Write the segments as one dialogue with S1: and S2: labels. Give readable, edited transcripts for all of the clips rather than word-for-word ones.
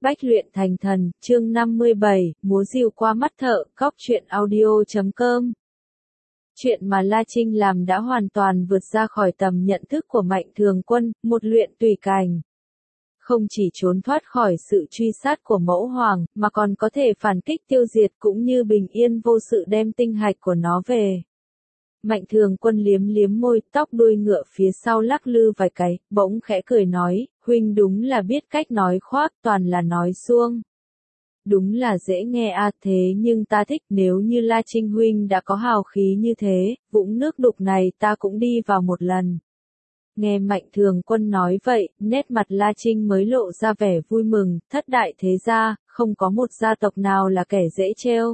S1: Bách luyện thành thần, chương 57, múa rìu qua mắt thợ, góc truyện audio.com. Chuyện mà La Trinh làm đã hoàn toàn vượt ra khỏi tầm nhận thức của Mạnh Thường Quân, một luyện tùy cảnh. Không chỉ trốn thoát khỏi sự truy sát của Mẫu Hoàng, mà còn có thể phản kích tiêu diệt cũng như bình yên vô sự đem tinh hạch của nó về. Mạnh Thường Quân liếm liếm môi, tóc đuôi ngựa phía sau lắc lư vài cái, bỗng khẽ cười nói, huynh đúng là biết cách nói khoác, toàn là nói suông. Đúng là dễ nghe thế nhưng ta thích, nếu như La Trinh huynh đã có hào khí như thế, vũng nước đục này ta cũng đi vào một lần. Nghe Mạnh Thường Quân nói vậy, nét mặt La Trinh mới lộ ra vẻ vui mừng, thất đại thế gia, không có một gia tộc nào là kẻ dễ trêu.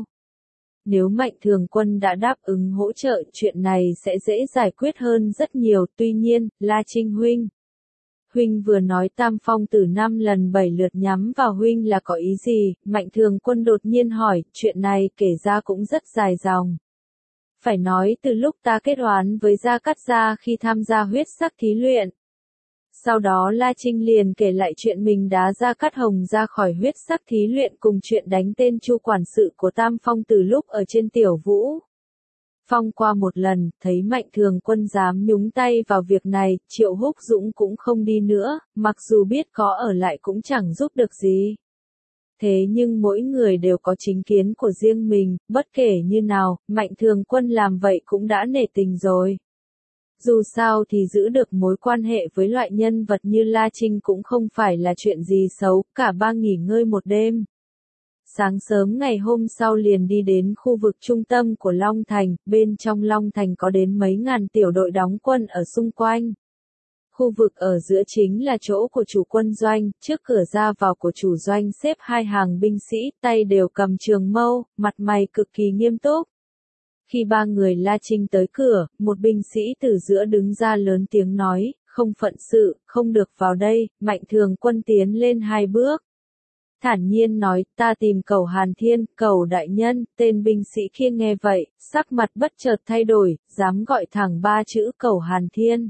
S1: Nếu Mạnh Thường Quân đã đáp ứng hỗ trợ, chuyện này sẽ dễ giải quyết hơn rất nhiều, tuy nhiên, La Trinh huynh. Huynh vừa nói Tam Phong Tử 5 lần 7 lượt nhắm vào huynh là có ý gì? Mạnh Thường Quân đột nhiên hỏi, chuyện này kể ra cũng rất dài dòng. Phải nói từ lúc ta kết oán với Gia Cát Gia khi tham gia huyết sắc thí luyện. Sau đó La Trinh liền kể lại chuyện mình đá Gia Cát Hồng ra khỏi huyết sắc thí luyện cùng chuyện đánh tên Chu quản sự của Tam Phong Tử lúc ở trên Tiểu Vũ. Phong qua một lần, thấy Mạnh Thường Quân dám nhúng tay vào việc này, Triệu Húc Dũng cũng không đi nữa, mặc dù biết có ở lại cũng chẳng giúp được gì. Thế nhưng mỗi người đều có chính kiến của riêng mình, bất kể như nào, Mạnh Thường Quân làm vậy cũng đã nể tình rồi. Dù sao thì giữ được mối quan hệ với loại nhân vật như La Trinh cũng không phải là chuyện gì xấu, cả ba nghỉ ngơi một đêm. Sáng sớm ngày hôm sau liền đi đến khu vực trung tâm của Long Thành, bên trong Long Thành có đến mấy ngàn tiểu đội đóng quân ở xung quanh. Khu vực ở giữa chính là chỗ của chủ quân doanh, trước cửa ra vào của chủ doanh xếp hai hàng binh sĩ, tay đều cầm trường mâu, mặt mày cực kỳ nghiêm túc. Khi ba người La Trinh tới cửa, một binh sĩ từ giữa đứng ra lớn tiếng nói, không phận sự, không được vào đây. Mạnh Thường Quân tiến lên hai bước. Thản nhiên nói, ta tìm Cẩu Hàn Thiên, Cẩu đại nhân. Tên binh sĩ kia nghe vậy, sắc mặt bất chợt thay đổi, dám gọi thẳng ba chữ Cẩu Hàn Thiên.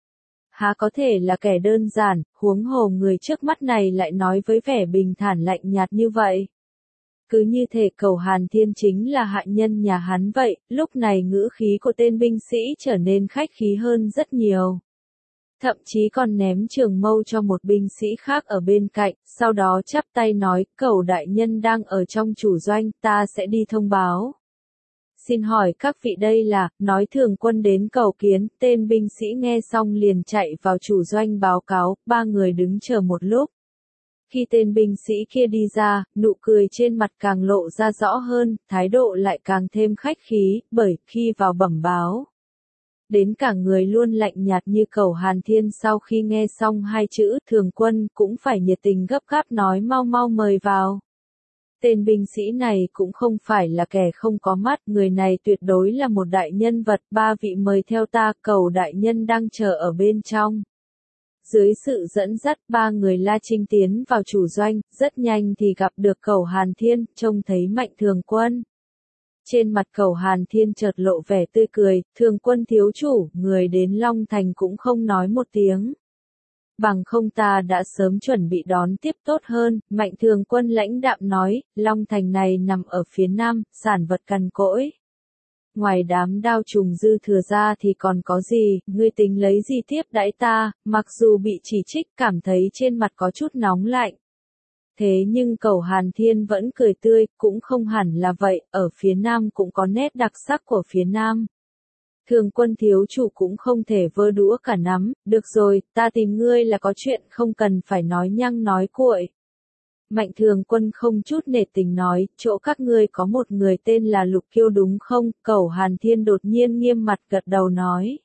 S1: Há có thể là kẻ đơn giản, huống hồ người trước mắt này lại nói với vẻ bình thản lạnh nhạt như vậy. Cứ như thể Cẩu Hàn Thiên chính là hạ nhân nhà hắn vậy, lúc này ngữ khí của tên binh sĩ trở nên khách khí hơn rất nhiều. Thậm chí còn ném trường mâu cho một binh sĩ khác ở bên cạnh, sau đó chắp tay nói, Cẩu đại nhân đang ở trong chủ doanh, ta sẽ đi thông báo. Xin hỏi các vị đây là, nói Thường Quân đến cầu kiến, tên binh sĩ nghe xong liền chạy vào chủ doanh báo cáo, ba người đứng chờ một lúc. Khi tên binh sĩ kia đi ra, nụ cười trên mặt càng lộ ra rõ hơn, thái độ lại càng thêm khách khí, bởi khi vào bẩm báo. Đến cả người luôn lạnh nhạt như Cẩu Hàn Thiên sau khi nghe xong hai chữ Thường Quân cũng phải nhiệt tình gấp gáp nói mau mau mời vào. Tên binh sĩ này cũng không phải là kẻ không có mắt, người này tuyệt đối là một đại nhân vật, ba vị mời theo ta, Cẩu đại nhân đang chờ ở bên trong. Dưới sự dẫn dắt ba người La Trinh tiến vào chủ doanh, rất nhanh thì gặp được Cẩu Hàn Thiên, trông thấy Mạnh Thường Quân. Trên mặt Cẩu Hàn Thiên chợt lộ vẻ tươi cười, Thường Quân thiếu chủ, người đến Long Thành cũng không nói một tiếng. Bằng không ta đã sớm chuẩn bị đón tiếp tốt hơn, Mạnh Thường Quân lãnh đạm nói, Long Thành này nằm ở phía nam, sản vật cằn cỗi. Ngoài đám đao trùng dư thừa ra thì còn có gì, ngươi tính lấy gì tiếp đãi ta, mặc dù bị chỉ trích cảm thấy trên mặt có chút nóng lạnh. Thế nhưng Cẩu Hàn Thiên vẫn cười tươi, cũng không hẳn là vậy, ở phía nam cũng có nét đặc sắc của phía nam. Thường Quân thiếu chủ cũng không thể vơ đũa cả nắm, được rồi, ta tìm ngươi là có chuyện không cần phải nói nhăng nói cuội. Mạnh Thường Quân không chút nể tình nói, chỗ các ngươi có một người tên là Lục Kiêu đúng không? Cẩu Hàn Thiên đột nhiên nghiêm mặt gật đầu nói.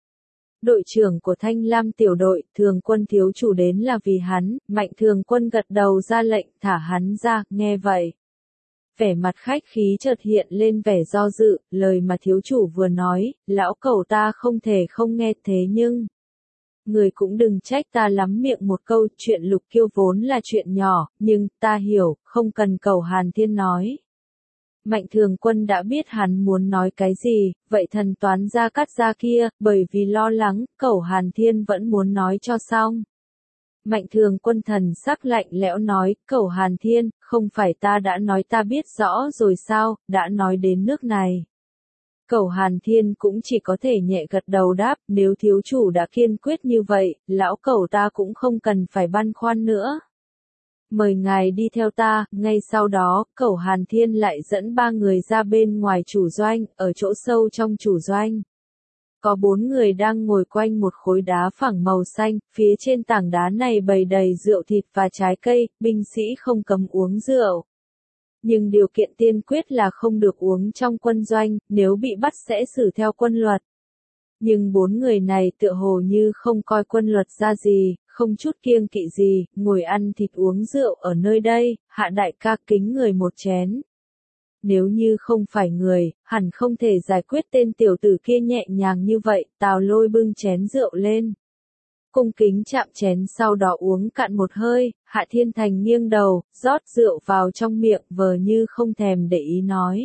S1: Đội trưởng của Thanh Lam tiểu đội, Thường Quân thiếu chủ đến là vì hắn, Mạnh Thường Quân gật đầu ra lệnh thả hắn ra, nghe vậy. Vẻ mặt khách khí chợt hiện lên vẻ do dự, lời mà thiếu chủ vừa nói, lão Cẩu ta không thể không nghe thế nhưng. Người cũng đừng trách ta lắm miệng một câu, chuyện Lục Kiêu vốn là chuyện nhỏ, nhưng, ta hiểu, không cần Cẩu Hàn Thiên nói. Mạnh Thường Quân đã biết hắn muốn nói cái gì, vậy thần toán Gia Cát Gia kia, bởi vì lo lắng, Cẩu Hàn Thiên vẫn muốn nói cho xong. Mạnh Thường Quân thần sắc lạnh lẽo nói, Cẩu Hàn Thiên, không phải ta đã nói ta biết rõ rồi sao, đã nói đến nước này. Cẩu Hàn Thiên cũng chỉ có thể nhẹ gật đầu đáp, nếu thiếu chủ đã kiên quyết như vậy, lão cẩu ta cũng không cần phải băn khoăn nữa. Mời ngài đi theo ta, ngay sau đó, Cẩu Hàn Thiên lại dẫn 3 người ra bên ngoài chủ doanh, ở chỗ sâu trong chủ doanh. Có 4 người đang ngồi quanh một khối đá phẳng màu xanh, phía trên tảng đá này bày đầy rượu thịt và trái cây, binh sĩ không cấm uống rượu. Nhưng điều kiện tiên quyết là không được uống trong quân doanh, nếu bị bắt sẽ xử theo quân luật. Nhưng 4 người này tựa hồ như không coi quân luật ra gì, không chút kiêng kỵ gì, ngồi ăn thịt uống rượu ở nơi đây, Hạ đại ca kính người một chén. Nếu như không phải người, hẳn không thể giải quyết tên tiểu tử kia nhẹ nhàng như vậy, Tào Lôi bưng chén rượu lên. Cung kính chạm chén sau đó uống cạn một hơi, Hạ Thiên Thành nghiêng đầu, rót rượu vào trong miệng vờ như không thèm để ý nói.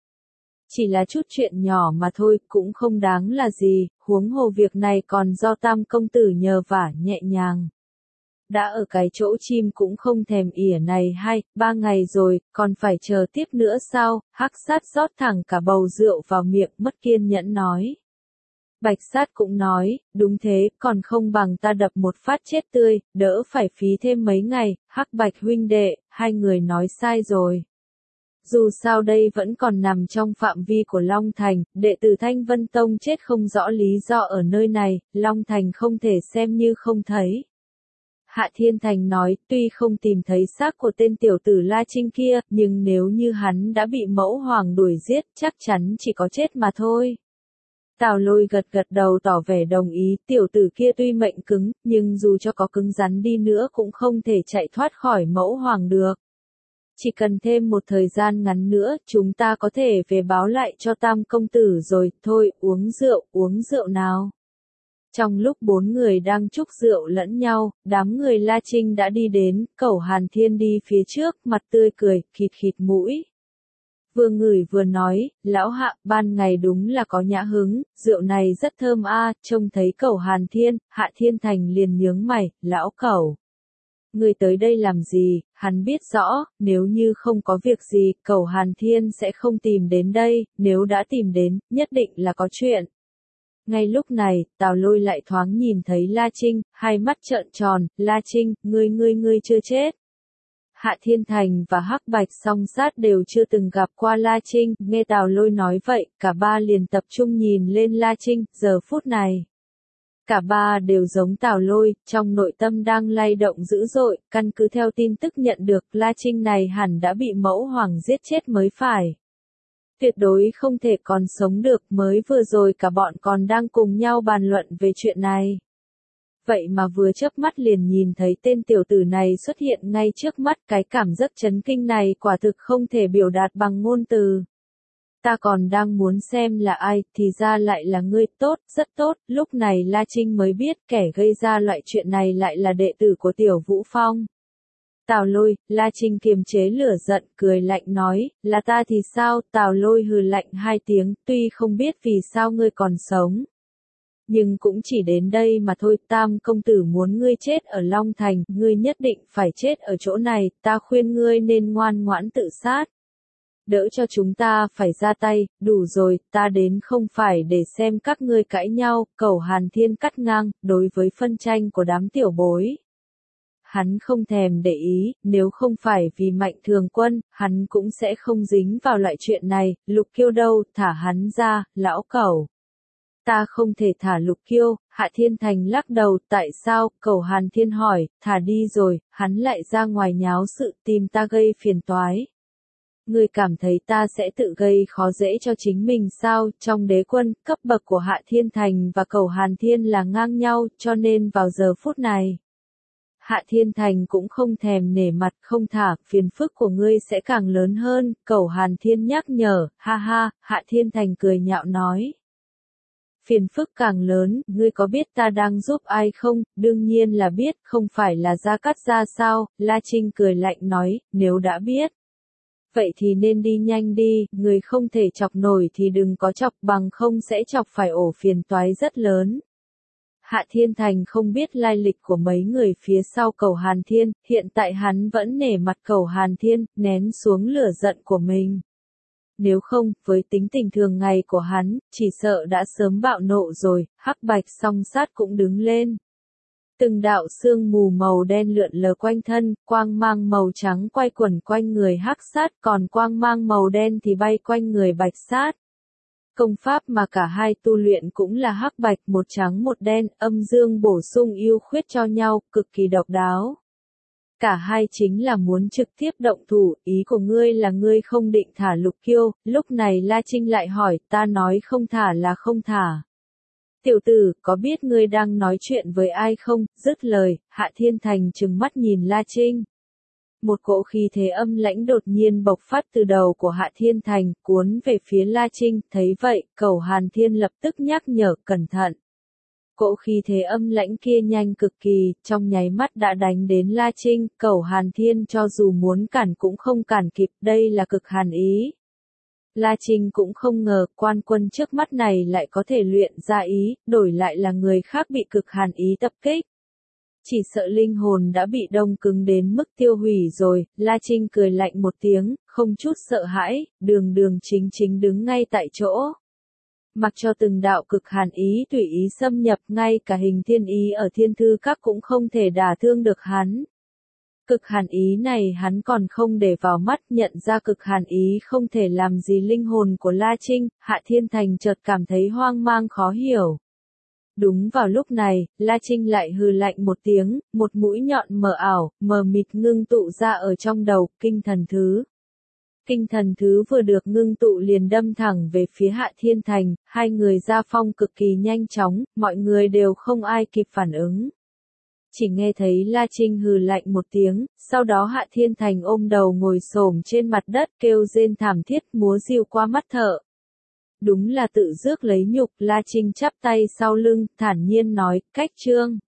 S1: Chỉ là chút chuyện nhỏ mà thôi, cũng không đáng là gì, huống hồ việc này còn do Tam công tử nhờ vả nhẹ nhàng. Đã ở cái chỗ chim cũng không thèm ỉa này 2-3 ngày rồi, còn phải chờ tiếp nữa sao, Hắc Sát rót thẳng cả bầu rượu vào miệng mất kiên nhẫn nói. Bạch Sát cũng nói, đúng thế, còn không bằng ta đập một phát chết tươi, đỡ phải phí thêm mấy ngày, Hắc Bạch huynh đệ, hai người nói sai rồi. Dù sao đây vẫn còn nằm trong phạm vi của Long Thành, đệ tử Thanh Vân Tông chết không rõ lý do ở nơi này, Long Thành không thể xem như không thấy. Hạ Thiên Thành nói, tuy không tìm thấy xác của tên tiểu tử La Trinh kia, nhưng nếu như hắn đã bị mẫu hoàng đuổi giết, chắc chắn chỉ có chết mà thôi. Tào Lôi gật gật đầu tỏ vẻ đồng ý, tiểu tử kia tuy mệnh cứng, nhưng dù cho có cứng rắn đi nữa cũng không thể chạy thoát khỏi mẫu hoàng được. Chỉ cần thêm một thời gian ngắn nữa, chúng ta có thể về báo lại cho Tam công tử rồi, thôi, uống rượu nào. Trong lúc 4 người đang chúc rượu lẫn nhau, đám người La Trinh đã đi đến, Cẩu Hàn Thiên đi phía trước, mặt tươi cười, khịt khịt mũi. Vừa ngửi vừa nói, lão Hạ, ban ngày đúng là có nhã hứng, rượu này rất thơm a. Trông thấy Cẩu Hàn Thiên, Hạ Thiên Thành liền nhướng mày, lão Cẩu. Người tới đây làm gì, hắn biết rõ, nếu như không có việc gì, Cẩu Hàn Thiên sẽ không tìm đến đây, nếu đã tìm đến, nhất định là có chuyện. Ngay lúc này, Tào Lôi lại thoáng nhìn thấy La Trinh, hai mắt trợn tròn, La Trinh, ngươi chưa chết. Hạ Thiên Thành và Hắc Bạch Song Sát đều chưa từng gặp qua La Trinh, nghe Tào Lôi nói vậy, cả ba liền tập trung nhìn lên La Trinh, giờ phút này. Cả ba đều giống Tào Lôi, trong nội tâm đang lay động dữ dội, căn cứ theo tin tức nhận được, La Trinh này hẳn đã bị mẫu hoàng giết chết mới phải. Tuyệt đối không thể còn sống được, mới vừa rồi cả bọn còn đang cùng nhau bàn luận về chuyện này. Vậy mà vừa chớp mắt liền nhìn thấy tên tiểu tử này xuất hiện ngay trước mắt, cái cảm giác chấn kinh này quả thực không thể biểu đạt bằng ngôn từ. Ta còn đang muốn xem là ai, thì ra lại là ngươi, tốt, rất tốt, lúc này La Trinh mới biết kẻ gây ra loại chuyện này lại là đệ tử của Tiểu Vũ Phong. Tào Lôi, La Trinh kiềm chế lửa giận, cười lạnh nói, là ta thì sao, Tào Lôi hừ lạnh 2 tiếng, tuy không biết vì sao ngươi còn sống. Nhưng cũng chỉ đến đây mà thôi, Tam công tử muốn ngươi chết ở Long Thành, ngươi nhất định phải chết ở chỗ này, ta khuyên ngươi nên ngoan ngoãn tự sát. Đỡ cho chúng ta phải ra tay, đủ rồi, ta đến không phải để xem các ngươi cãi nhau, Cẩu Hàn Thiên cắt ngang, đối với phân tranh của đám tiểu bối. Hắn không thèm để ý, nếu không phải vì Mạnh Thường Quân, hắn cũng sẽ không dính vào loại chuyện này, Lục Kiêu đâu, thả hắn ra, lão Cẩu. Ta không thể thả Lục Kiêu, Hạ Thiên Thành lắc đầu, tại sao, Cẩu Hàn Thiên hỏi, thả đi rồi, hắn lại ra ngoài nháo sự tìm ta gây phiền toái. Ngươi cảm thấy ta sẽ tự gây khó dễ cho chính mình sao, trong đế quân, cấp bậc của Hạ Thiên Thành và Cẩu Hàn Thiên là ngang nhau, cho nên vào giờ phút này. Hạ Thiên Thành cũng không thèm nể mặt, không thả, phiền phức của ngươi sẽ càng lớn hơn, Cẩu Hàn Thiên nhắc nhở, ha ha, Hạ Thiên Thành cười nhạo nói. Phiền phức càng lớn, ngươi có biết ta đang giúp ai không, đương nhiên là biết, không phải là Gia Cát Gia sao, La Trinh cười lạnh nói, nếu đã biết. Vậy thì nên đi nhanh đi, người không thể chọc nổi thì đừng có chọc, bằng không sẽ chọc phải ổ phiền toái rất lớn. Hạ Thiên Thành không biết lai lịch của mấy người phía sau Cầu Hàn Thiên, hiện tại hắn vẫn nể mặt Cầu Hàn Thiên, nén xuống lửa giận của mình. Nếu không, với tính tình thường ngày của hắn, chỉ sợ đã sớm bạo nộ rồi, hắc bạch song sát cũng đứng lên. Từng đạo sương mù màu đen lượn lờ quanh thân, quang mang màu trắng quay quẩn quanh người hắc sát, còn quang mang màu đen thì bay quanh người bạch sát. Công pháp mà cả hai tu luyện cũng là hắc bạch, một trắng một đen, âm dương bổ sung ưu khuyết cho nhau, cực kỳ độc đáo. Cả hai chính là muốn trực tiếp động thủ, ý của ngươi là ngươi không định thả Lục Kiêu, lúc này La Trinh lại hỏi, ta nói không thả là không thả. Tiểu tử, có biết ngươi đang nói chuyện với ai không? Dứt lời, Hạ Thiên Thành trừng mắt nhìn La Trinh. Một cỗ khí thế âm lãnh đột nhiên bộc phát từ đầu của Hạ Thiên Thành, cuốn về phía La Trinh, thấy vậy, Cầu Hàn Thiên lập tức nhắc nhở, cẩn thận. Cỗ khí thế âm lãnh kia nhanh cực kỳ, trong nháy mắt đã đánh đến La Trinh, Cầu Hàn Thiên cho dù muốn cản cũng không cản kịp, đây là cực hàn ý. La Trinh cũng không ngờ, quan quân trước mắt này lại có thể luyện ra ý, đổi lại là người khác bị cực hàn ý tập kích. Chỉ sợ linh hồn đã bị đông cứng đến mức tiêu hủy rồi, La Trinh cười lạnh một tiếng, không chút sợ hãi, đường đường chính chính đứng ngay tại chỗ. Mặc cho từng đạo cực hàn ý tùy ý xâm nhập, ngay cả hình thiên ý ở thiên thư các cũng không thể đả thương được hắn. Cực hàn ý này hắn còn không để vào mắt, nhận ra cực hàn ý không thể làm gì linh hồn của La Trinh, Hạ Thiên Thành chợt cảm thấy hoang mang khó hiểu. Đúng vào lúc này, La Trinh lại hừ lạnh một tiếng, một mũi nhọn mờ ảo, mờ mịt ngưng tụ ra ở trong đầu, kinh thần thứ. Kinh thần thứ vừa được ngưng tụ liền đâm thẳng về phía Hạ Thiên Thành, hai người ra phong cực kỳ nhanh chóng, mọi người đều không ai kịp phản ứng. Chỉ nghe thấy La Trinh hừ lạnh một tiếng, sau đó Hạ Thiên Thành ôm đầu ngồi xổm trên mặt đất kêu rên thảm thiết, múa rìu qua mắt thợ. Đúng là tự rước lấy nhục, La Trinh chắp tay sau lưng, thản nhiên nói, cách chương.